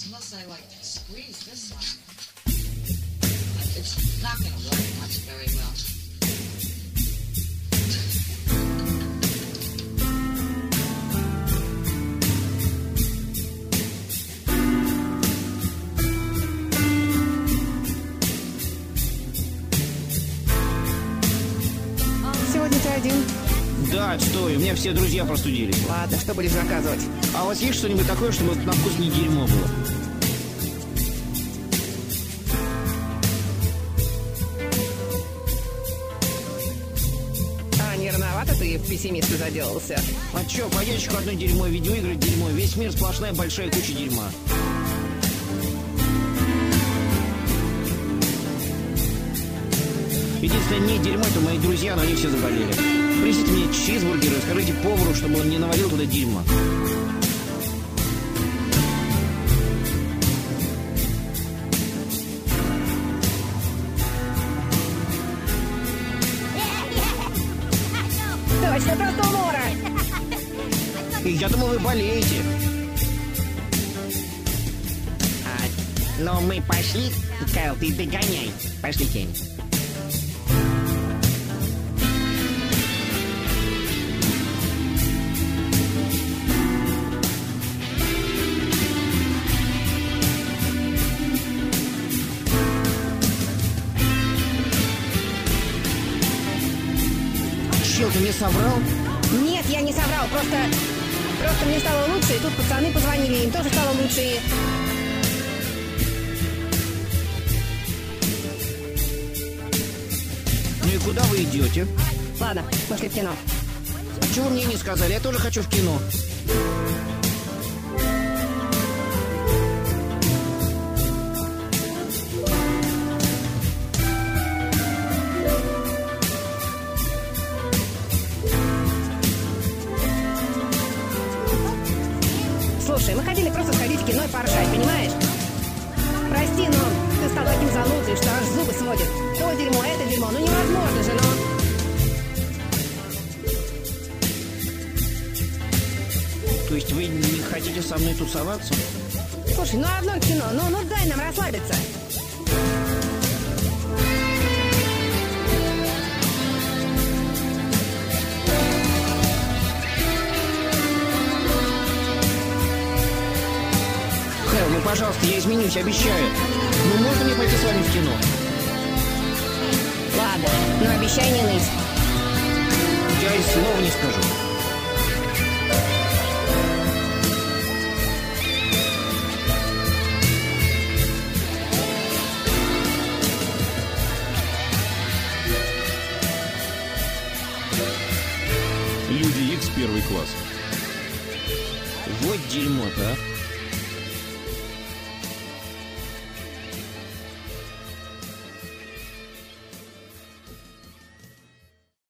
unless I like squeeze this one. It's not going to work much very well. Сегодня ты один. Да, отстой, у меня все друзья простудились. Ладно, что будешь заказывать? А у вас есть что-нибудь такое, чтобы на вкус не дерьмо было? А, не рановато ты в пессимиста заделался? А чё, по ящику одно дерьмо, видеоигры дерьмо, весь мир сплошная большая куча дерьма. Единственное, не дерьмо, это мои друзья, но они все заболели. Принесите мне чизбургеры, скажите повару, чтобы он не навалил туда дерьма. Точно, просто умора! Я думал, вы болеете. Но мы пошли. Кайл, ты догоняй. Пошли, Кенни. Чел, ты мне соврал? Нет, я не соврал, просто мне стало лучше, и тут пацаны позвонили, им тоже стало лучше, и... Ну и куда вы идете? Ладно, пошли в кино. Чего мне не сказали? Я тоже хочу в кино. Слушай, мы хотели просто сходить в кино и поржать, понимаешь? Прости, но ты стал таким занудой, что аж зубы сводит. То дерьмо, это дерьмо, ну невозможно же, но... То есть вы не хотите со мной тусоваться? Слушай, ну одно кино, ну дай нам расслабиться. Кайл, ну пожалуйста, я изменюсь, обещаю. Ну можно мне пойти с вами в кино? Ладно, но обещай не ныть. Я и слова не скажу. Люди Икс первый класс. Вот дерьмо-то, а.